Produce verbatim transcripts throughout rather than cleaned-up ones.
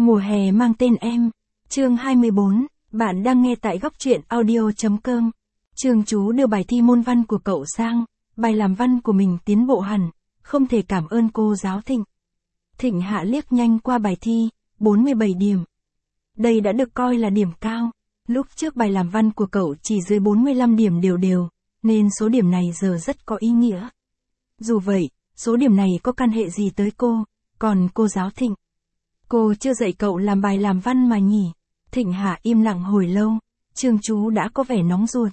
Mùa hè mang tên em. Chương hai mươi bốn, bạn đang nghe tại góc truyện audio.com. Trường chú đưa bài thi môn văn của cậu sang, bài làm văn của mình tiến bộ hẳn, không thể cảm ơn cô giáo Thịnh. Thịnh Hạ liếc nhanh qua bài thi, bốn mươi bảy điểm. Đây đã được coi là điểm cao. Lúc trước bài làm văn của cậu chỉ dưới bốn mươi lăm điểm đều đều, nên số điểm này giờ rất có ý nghĩa. Dù vậy, số điểm này có can hệ gì tới cô, còn cô giáo Thịnh? Cô chưa dạy cậu làm bài làm văn mà nhỉ? Thịnh Hạ im lặng hồi lâu, Trương chú đã có vẻ nóng ruột.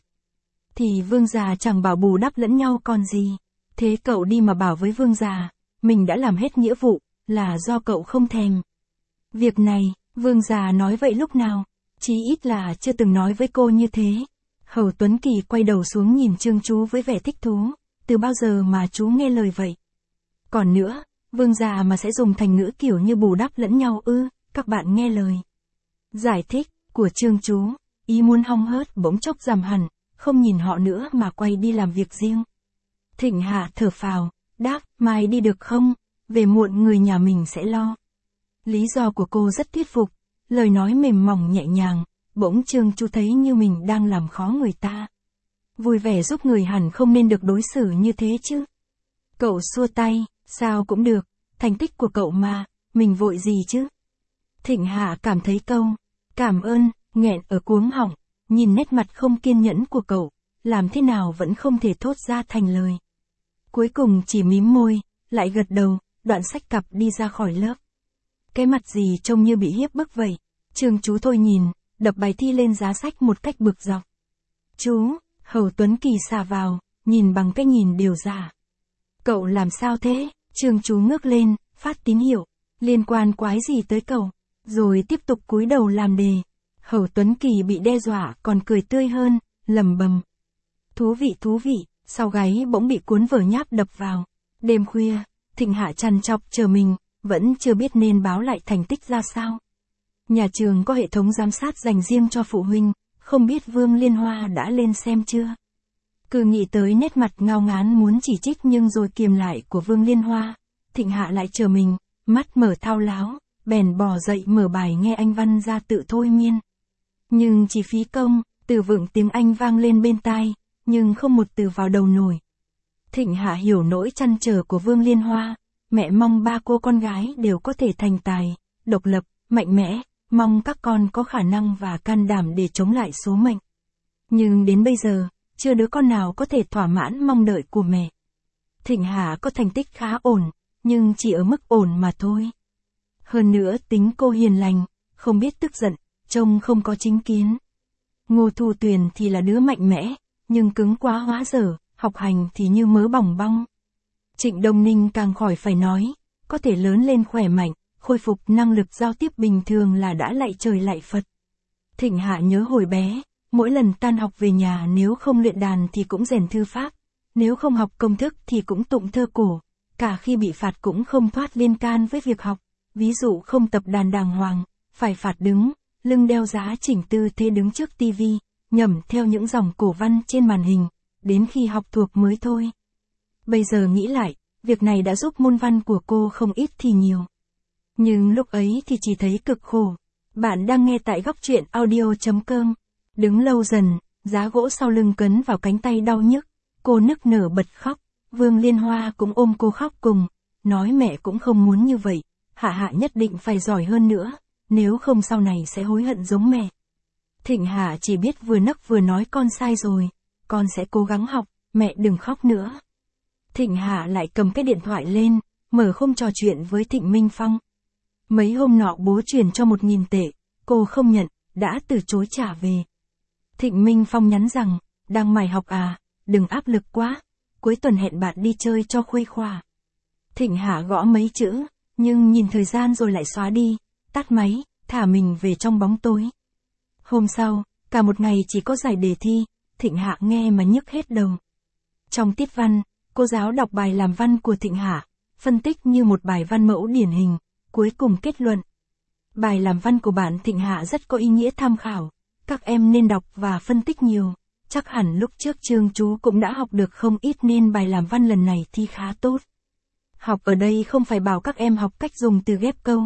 Thì Vương già chẳng bảo bù đắp lẫn nhau còn gì. Thế cậu đi mà bảo với Vương già, mình đã làm hết nghĩa vụ, là do cậu không thèm. Việc này, Vương già nói vậy lúc nào? Chí ít là chưa từng nói với cô như thế. Hầu Tuấn Kỳ quay đầu xuống nhìn Trương chú với vẻ thích thú. Từ bao giờ mà chú nghe lời vậy? Còn nữa, Vương già mà sẽ dùng thành ngữ kiểu như bù đắp lẫn nhau ư, các bạn nghe lời giải thích của Trương chú, ý muốn hong hớt bỗng chốc giảm hẳn, không nhìn họ nữa mà quay đi làm việc riêng. Thịnh Hạ thở phào, đáp, mai đi được không? Về muộn người nhà mình sẽ lo. Lý do của cô rất thuyết phục, lời nói mềm mỏng nhẹ nhàng, bỗng Trương chú thấy như mình đang làm khó người ta. Vui vẻ giúp người hẳn không nên được đối xử như thế chứ. Cậu xua tay, sao cũng được, thành tích của cậu mà, mình vội gì chứ. Thịnh Hạ cảm thấy câu, cảm ơn, nghẹn ở cuống họng, nhìn nét mặt không kiên nhẫn của cậu, làm thế nào vẫn không thể thốt ra thành lời. Cuối cùng chỉ mím môi, lại gật đầu, đoạn xách cặp đi ra khỏi lớp. Cái mặt gì trông như bị hiếp bức vậy. Trương chú thôi nhìn, đập bài thi lên giá sách một cách bực dọc. Chú, Hầu Tuấn Kỳ xà vào, nhìn bằng cái nhìn điều giả. Cậu làm sao thế? Trương chú ngước lên, phát tín hiệu, liên quan quái gì tới cậu? Rồi tiếp tục cúi đầu làm đề. Hầu Tuấn Kỳ bị đe dọa còn cười tươi hơn, lầm bầm. Thú vị thú vị, sau gáy bỗng bị cuốn vở nháp đập vào. Đêm khuya, Thịnh Hạ trằn trọc chờ mình, vẫn chưa biết nên báo lại thành tích ra sao. Nhà trường có hệ thống giám sát dành riêng cho phụ huynh, không biết Vương Liên Hoa đã lên xem chưa? Cứ nghĩ tới nét mặt ngao ngán muốn chỉ trích nhưng rồi kiềm lại của Vương Liên Hoa, Thịnh Hạ lại chờ mình, mắt mở thao láo, bèn bò dậy mở bài nghe anh văn ra tự thôi miên. Nhưng chỉ phí công, từ vựng tiếng Anh vang lên bên tai, nhưng không một từ vào đầu nổi. Thịnh Hạ hiểu nỗi trăn trở của Vương Liên Hoa, mẹ mong ba cô con gái đều có thể thành tài, độc lập, mạnh mẽ, mong các con có khả năng và can đảm để chống lại số mệnh. Nhưng đến bây giờ, chưa đứa con nào có thể thỏa mãn mong đợi của mẹ. Thịnh Hạ có thành tích khá ổn, nhưng chỉ ở mức ổn mà thôi. Hơn nữa tính cô hiền lành, không biết tức giận, trông không có chính kiến. Ngô Thu Tuyền thì là đứa mạnh mẽ, nhưng cứng quá hóa dở, học hành thì như mớ bỏng bong. Trịnh Đông Ninh càng khỏi phải nói, có thể lớn lên khỏe mạnh, khôi phục năng lực giao tiếp bình thường là đã lạy trời lạy Phật. Thịnh Hạ nhớ hồi bé, mỗi lần tan học về nhà nếu không luyện đàn thì cũng rèn thư pháp, nếu không học công thức thì cũng tụng thơ cổ, cả khi bị phạt cũng không thoát liên can với việc học, ví dụ không tập đàn đàng hoàng, phải phạt đứng, lưng đeo giá chỉnh tư thế đứng trước tivi, nhẩm theo những dòng cổ văn trên màn hình, đến khi học thuộc mới thôi. Bây giờ nghĩ lại, việc này đã giúp môn văn của cô không ít thì nhiều. Nhưng lúc ấy thì chỉ thấy cực khổ. Bạn đang nghe tại góc truyện audio.com. Đứng lâu dần, giá gỗ sau lưng cấn vào cánh tay đau nhức, cô nức nở bật khóc, Vương Liên Hoa cũng ôm cô khóc cùng, nói mẹ cũng không muốn như vậy, Hạ Hạ nhất định phải giỏi hơn nữa, nếu không sau này sẽ hối hận giống mẹ. Thịnh Hạ chỉ biết vừa nấc vừa nói con sai rồi, con sẽ cố gắng học, mẹ đừng khóc nữa. Thịnh Hạ lại cầm cái điện thoại lên, mở khung trò chuyện với Thịnh Minh Phong. Mấy hôm nọ bố chuyển cho một nghìn tệ, cô không nhận, đã từ chối trả về. Thịnh Minh Phong nhắn rằng, đang mải học à, đừng áp lực quá, cuối tuần hẹn bạn đi chơi cho khuây khỏa. Thịnh Hạ gõ mấy chữ, nhưng nhìn thời gian rồi lại xóa đi, tắt máy, thả mình về trong bóng tối. Hôm sau, cả một ngày chỉ có giải đề thi, Thịnh Hạ nghe mà nhức hết đầu. Trong tiết văn, cô giáo đọc bài làm văn của Thịnh Hạ, phân tích như một bài văn mẫu điển hình, cuối cùng kết luận. Bài làm văn của bạn Thịnh Hạ rất có ý nghĩa tham khảo, các em nên đọc và phân tích nhiều, chắc hẳn lúc trước Trương chú cũng đã học được không ít nên bài làm văn lần này thi khá tốt. Học ở đây không phải bảo các em học cách dùng từ ghép câu,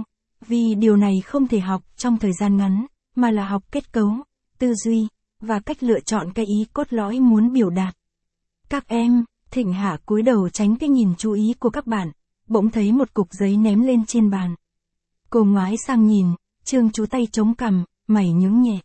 Vì điều này không thể học trong thời gian ngắn, mà là học kết cấu, tư duy, và cách lựa chọn cái ý cốt lõi muốn biểu đạt. Các em, Thịnh Hạ cúi đầu tránh cái nhìn chú ý của các bạn, bỗng thấy một cục giấy ném lên trên bàn. Cô ngoái sang nhìn, Trương Chú tay chống cằm, mày nhướng nhẹ.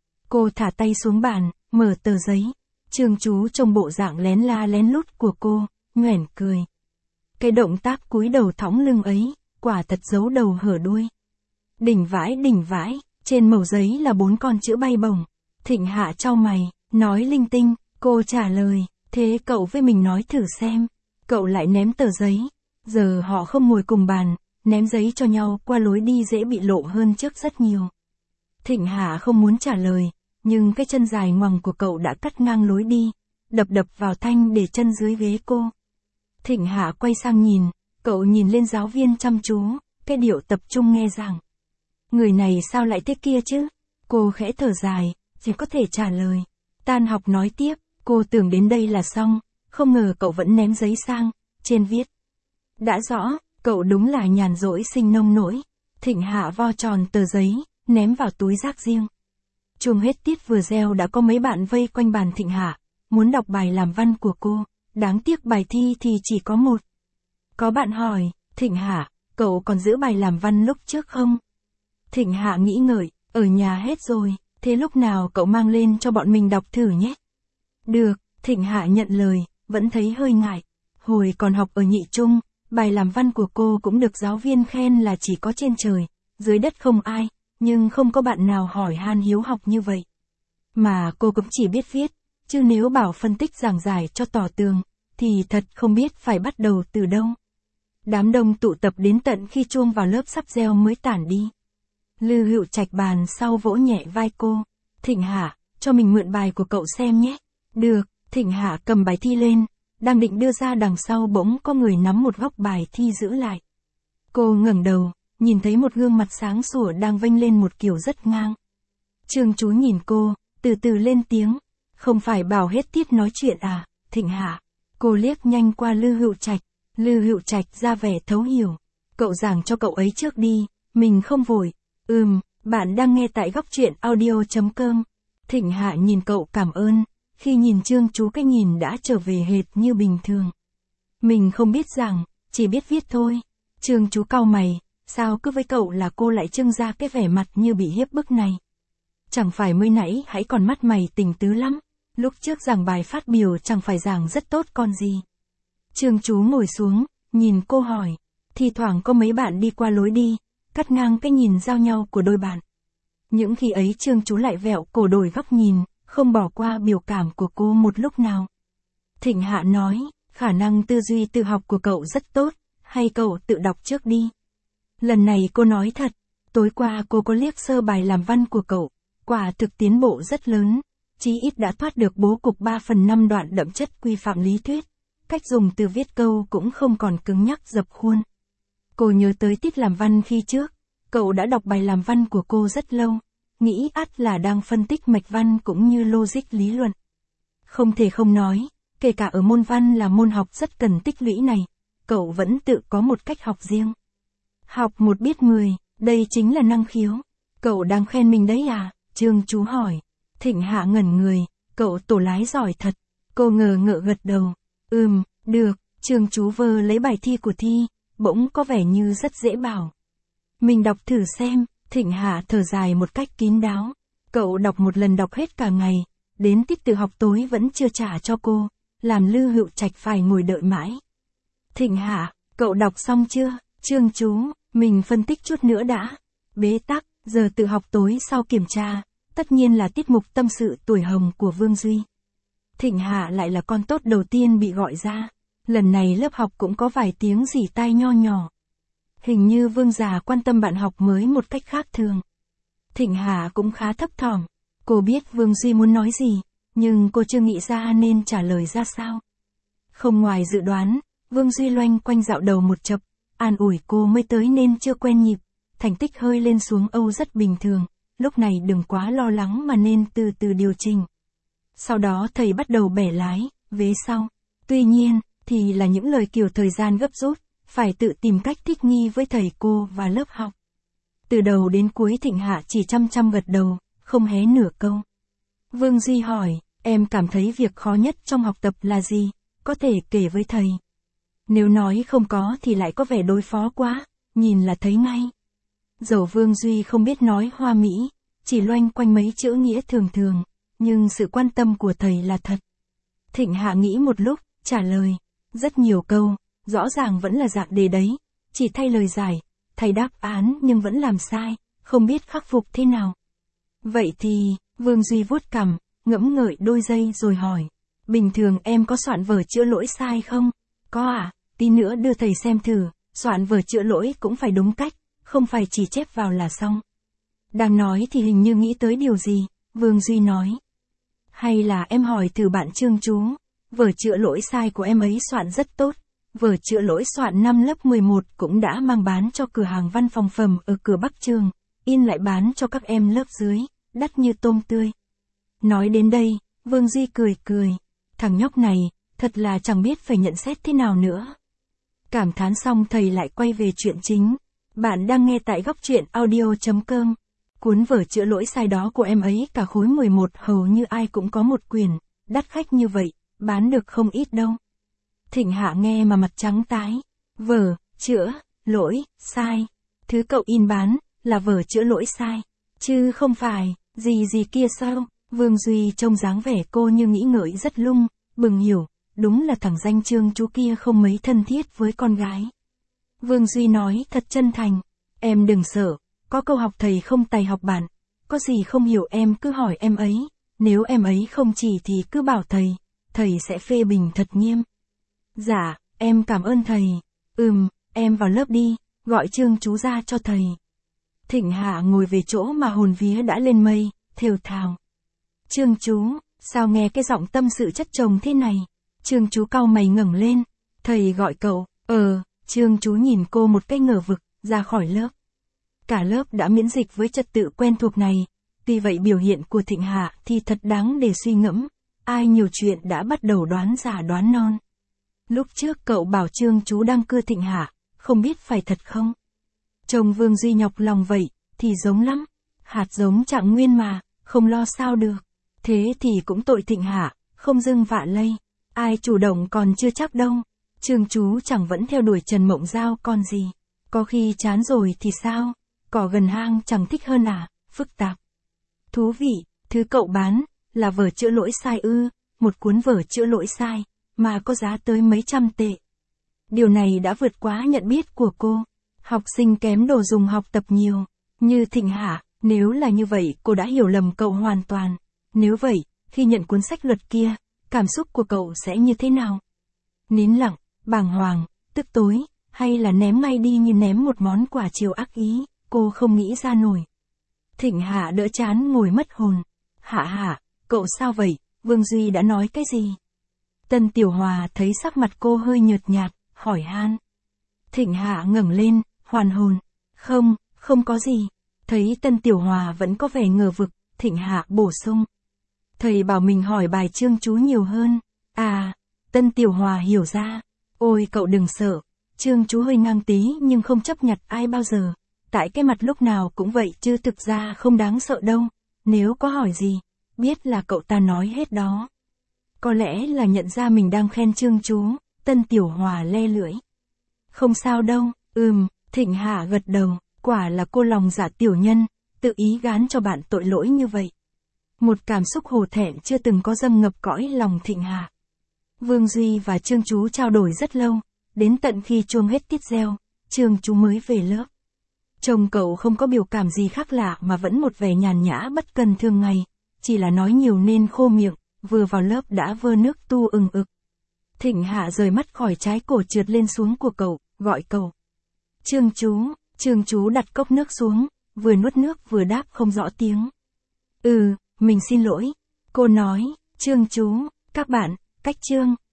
Cô thả tay xuống bàn, mở tờ giấy. Trương Chú trông bộ dạng lén la lén lút của cô, nhoẻn cười. Cái động tác cúi đầu thõng lưng ấy, quả thật giấu đầu hở đuôi. Đỉnh vãi đỉnh vãi, trên mẩu giấy là bốn con chữ bay bổng. Thịnh Hạ chau mày, nói linh tinh, cô trả lời, thế cậu với mình nói thử xem. Cậu lại ném tờ giấy. Giờ họ không ngồi cùng bàn, ném giấy cho nhau qua lối đi dễ bị lộ hơn trước rất nhiều. Thịnh Hạ không muốn trả lời, nhưng cái chân dài ngoằng của cậu đã cắt ngang lối đi, đập đập vào thanh để chân dưới ghế cô. Thịnh Hạ quay sang nhìn, cậu nhìn lên giáo viên chăm chú, cái điệu tập trung nghe giảng. Người này sao lại thế kia chứ? Cô khẽ thở dài, chỉ có thể trả lời. Tan học nói tiếp, cô tưởng đến đây là xong, không ngờ cậu vẫn ném giấy sang, trên viết. Đã rõ, cậu đúng là nhàn rỗi sinh nông nỗi. Thịnh Hạ vo tròn tờ giấy, ném vào túi rác riêng. Chuông hết tiết vừa reo đã có mấy bạn vây quanh bàn Thịnh Hạ, muốn đọc bài làm văn của cô, đáng tiếc bài thi thì chỉ có một. Có bạn hỏi, Thịnh Hạ, cậu còn giữ bài làm văn lúc trước không? Thịnh Hạ nghĩ ngợi, ở nhà hết rồi, thế lúc nào cậu mang lên cho bọn mình đọc thử nhé. Được, Thịnh Hạ nhận lời, vẫn thấy hơi ngại. Hồi còn học ở nhị trung, bài làm văn của cô cũng được giáo viên khen là chỉ có trên trời, dưới đất không ai, nhưng không có bạn nào hỏi han hiếu học như vậy. Mà cô cũng chỉ biết viết, chứ nếu bảo phân tích giảng giải cho tỏ tường, thì thật không biết phải bắt đầu từ đâu. Đám đông tụ tập đến tận khi chuông vào lớp sắp reo mới tản đi. Lư Hữu Trạch bàn sau vỗ nhẹ vai cô. Thịnh Hạ, cho mình mượn bài của cậu xem nhé. Được, Thịnh Hạ cầm bài thi lên, đang định đưa ra đằng sau bỗng có người nắm một góc bài thi giữ lại. Cô ngẩng đầu, nhìn thấy một gương mặt sáng sủa đang vênh lên một kiểu rất ngang. Trương Chú nhìn cô, từ từ lên tiếng. Không phải bảo hết tiết nói chuyện à, Thịnh Hạ. Cô liếc nhanh qua Lư Hữu Trạch. Lư Hữu Trạch ra vẻ thấu hiểu. Cậu giảng cho cậu ấy trước đi, mình không vội. Ừm, bạn đang nghe tại góc truyện audio chấm com. Thịnh Hạ nhìn cậu cảm ơn, khi nhìn Trương Chú cái nhìn đã trở về hệt như bình thường. Mình không biết giảng, chỉ biết viết thôi. Trương Chú cau mày, sao cứ với cậu là cô lại trưng ra cái vẻ mặt như bị hiếp bức này. Chẳng phải mới nãy hãy còn mắt mày tình tứ lắm, lúc trước giảng bài phát biểu chẳng phải giảng rất tốt con gì. Trương Chú ngồi xuống, nhìn cô hỏi, thi thoảng có mấy bạn đi qua lối đi, cắt ngang cái nhìn giao nhau của đôi bạn. Những khi ấy Trương Chú lại vẹo cổ đổi góc nhìn, không bỏ qua biểu cảm của cô một lúc nào. Thịnh Hạ nói, khả năng tư duy tự học của cậu rất tốt, hay cậu tự đọc trước đi. Lần này cô nói thật, tối qua cô có liếc sơ bài làm văn của cậu, quả thực tiến bộ rất lớn, chí ít đã thoát được bố cục ba phần năm đoạn đậm chất quy phạm lý thuyết, cách dùng từ viết câu cũng không còn cứng nhắc dập khuôn. Cô nhớ tới tiết làm văn khi trước, cậu đã đọc bài làm văn của cô rất lâu, nghĩ ắt là đang phân tích mạch văn cũng như logic lý luận. Không thể không nói, kể cả ở môn văn là môn học rất cần tích lũy này, cậu vẫn tự có một cách học riêng. Học một biết mười, đây chính là năng khiếu. Cậu đang khen mình đấy à? Trương Chú hỏi. Thịnh Hạ ngẩn người, cậu tổ lái giỏi thật. Cô ngờ ngợ gật đầu. Ừm, được, Trương Chú vơ lấy bài thi của thi, bỗng có vẻ như rất dễ bảo. Mình đọc thử xem. Thịnh Hạ thở dài một cách kín đáo. Cậu đọc một lần đọc hết cả ngày, đến tiết tự học tối vẫn chưa trả cho cô, làm Lư Hữu Trạch phải ngồi đợi mãi. Thịnh Hạ, cậu đọc xong chưa? Trương Chú, mình phân tích chút nữa đã. Bế tắc, giờ tự học tối sau kiểm tra, tất nhiên là tiết mục tâm sự tuổi hồng của Vương Duy. Thịnh Hạ lại là con tốt đầu tiên bị gọi ra, lần này lớp học cũng có vài tiếng rỉ tai nho nhỏ. Hình như Vương già quan tâm bạn học mới một cách khác thường. Thịnh Hạ cũng khá thấp thỏm, cô biết Vương Duy muốn nói gì, nhưng cô chưa nghĩ ra nên trả lời ra sao. Không ngoài dự đoán, Vương Duy loanh quanh dạo đầu một chập, an ủi cô mới tới nên chưa quen nhịp, thành tích hơi lên xuống Âu rất bình thường, lúc này đừng quá lo lắng mà nên từ từ điều chỉnh. Sau đó thầy bắt đầu bẻ lái, vế sau. Tuy nhiên, thì là những lời kiểu thời gian gấp rút, phải tự tìm cách thích nghi với thầy cô và lớp học. Từ đầu đến cuối Thịnh Hạ chỉ chăm chăm gật đầu, không hé nửa câu. Vương Duy hỏi, em cảm thấy việc khó nhất trong học tập là gì, có thể kể với thầy. Nếu nói không có thì lại có vẻ đối phó quá, nhìn là thấy ngay. Dẫu Vương Duy không biết nói hoa mỹ, chỉ loanh quanh mấy chữ nghĩa thường thường, nhưng sự quan tâm của thầy là thật. Thịnh Hạ nghĩ một lúc, trả lời, rất nhiều câu, rõ ràng vẫn là dạng đề đấy, chỉ thay lời giải, thầy đáp án nhưng vẫn làm sai, không biết khắc phục thế nào. Vậy thì, Vương Duy vuốt cằm, ngẫm ngợi đôi giây rồi hỏi, bình thường em có soạn vở chữa lỗi sai không? Có à, tí nữa đưa thầy xem thử, soạn vở chữa lỗi cũng phải đúng cách, không phải chỉ chép vào là xong. Đang nói thì hình như nghĩ tới điều gì, Vương Duy nói. Hay là em hỏi thử bạn Trương chú, vở chữa lỗi sai của em ấy soạn rất tốt, vở chữa lỗi soạn năm lớp mười một cũng đã mang bán cho cửa hàng văn phòng phẩm ở cửa Bắc trường, in lại bán cho các em lớp dưới, đắt như tôm tươi. Nói đến đây, Vương Duy cười cười, thằng nhóc này, thật là chẳng biết phải nhận xét thế nào nữa. Cảm thán xong thầy lại quay về chuyện chính. Bạn đang nghe tại góc truyện audio chấm com. Cuốn vở chữa lỗi sai đó của em ấy cả khối mười một hầu như ai cũng có một quyển, đắt khách như vậy, bán được không ít đâu. Thịnh Hạ nghe mà mặt trắng tái. Vở, chữa, lỗi, sai. Thứ cậu in bán, là vở chữa lỗi sai. Chứ không phải, gì gì kia sao? Vương Duy trông dáng vẻ cô như nghĩ ngợi rất lung, bừng hiểu, đúng là thằng danh Trương chú kia không mấy thân thiết với con gái. Vương Duy nói thật chân thành, em đừng sợ, có câu học thầy không tài học bạn, có gì không hiểu em cứ hỏi em ấy, nếu em ấy không chỉ thì cứ bảo thầy, thầy sẽ phê bình thật nghiêm. Dạ, em cảm ơn thầy, ừm, em vào lớp đi, gọi Trương chú ra cho thầy. Thịnh Hạ ngồi về chỗ mà hồn vía đã lên mây, thều thào. Trương chú, sao nghe cái giọng tâm sự chất chồng thế này? Trương chú cau mày ngẩng lên, thầy gọi cậu, ờ, Trương chú nhìn cô một cách ngờ vực, ra khỏi lớp. Cả lớp đã miễn dịch với trật tự quen thuộc này, tuy vậy biểu hiện của Thịnh Hạ thì thật đáng để suy ngẫm, ai nhiều chuyện đã bắt đầu đoán giả đoán non. Lúc trước cậu bảo Trương chú đang cưa Thịnh Hạ, không biết phải thật không? Chồng Vương Duy nhọc lòng vậy, thì giống lắm, hạt giống Trạng Nguyên mà, không lo sao được. Thế thì cũng tội Thịnh Hạ, không dưng vạ lây, ai chủ động còn chưa chắc đâu. Trương chú chẳng vẫn theo đuổi Trần Mộng Giao con gì, có khi chán rồi thì sao, cỏ gần hang chẳng thích hơn à, phức tạp. Thú vị, thứ cậu bán, là vở chữa lỗi sai ư, một cuốn vở chữa lỗi sai, mà có giá tới mấy trăm tệ. Điều này đã vượt quá nhận biết của cô, học sinh kém đồ dùng học tập nhiều, như Thịnh Hạ, nếu là như vậy cô đã hiểu lầm cậu hoàn toàn. Nếu vậy, khi nhận cuốn sách luật kia, cảm xúc của cậu sẽ như thế nào? Nín lặng, bàng hoàng, tức tối, hay là ném ngay đi như ném một món quà chiều ác ý, cô không nghĩ ra nổi. Thịnh Hạ đỡ chán ngồi mất hồn. Hạ Hạ, cậu sao vậy, Vương Duy đã nói cái gì? Tân Tiểu Hòa thấy sắc mặt cô hơi nhợt nhạt, hỏi han. Thịnh Hạ ngẩng lên, hoàn hồn. Không, không có gì. Thấy Tân Tiểu Hòa vẫn có vẻ ngờ vực, Thịnh Hạ bổ sung. Thầy bảo mình hỏi bài Trương chú nhiều hơn. À, Tân Tiểu Hòa hiểu ra. Ôi cậu đừng sợ, Trương chú hơi ngang tí nhưng không chấp nhặt ai bao giờ. Tại cái mặt lúc nào cũng vậy chứ thực ra không đáng sợ đâu. Nếu có hỏi gì, biết là cậu ta nói hết đó. Có lẽ là nhận ra mình đang khen Trương chú, Tân Tiểu Hòa le lưỡi. Không sao đâu, ừm, Thịnh Hạ gật đầu, quả là cô lòng dạ tiểu nhân, tự ý gán cho bạn tội lỗi như vậy. Một cảm xúc hổ thẹn chưa từng có dâng ngập cõi lòng Thịnh Hạ. Vương Duy và Trương chú trao đổi rất lâu, đến tận khi chuông hết tiết reo, Trương chú mới về lớp. Chồng cậu không có biểu cảm gì khác lạ mà vẫn một vẻ nhàn nhã bất cần thường ngày, chỉ là nói nhiều nên khô miệng, vừa vào lớp đã vơ nước tu ừng ực. Thịnh Hạ rời mắt khỏi trái cổ trượt lên xuống của cậu, gọi cậu. Trương chú, Trương chú đặt cốc nước xuống, vừa nuốt nước vừa đáp không rõ tiếng. Ừ, mình xin lỗi. Cô nói, Trương chú, các bạn, cách Trương.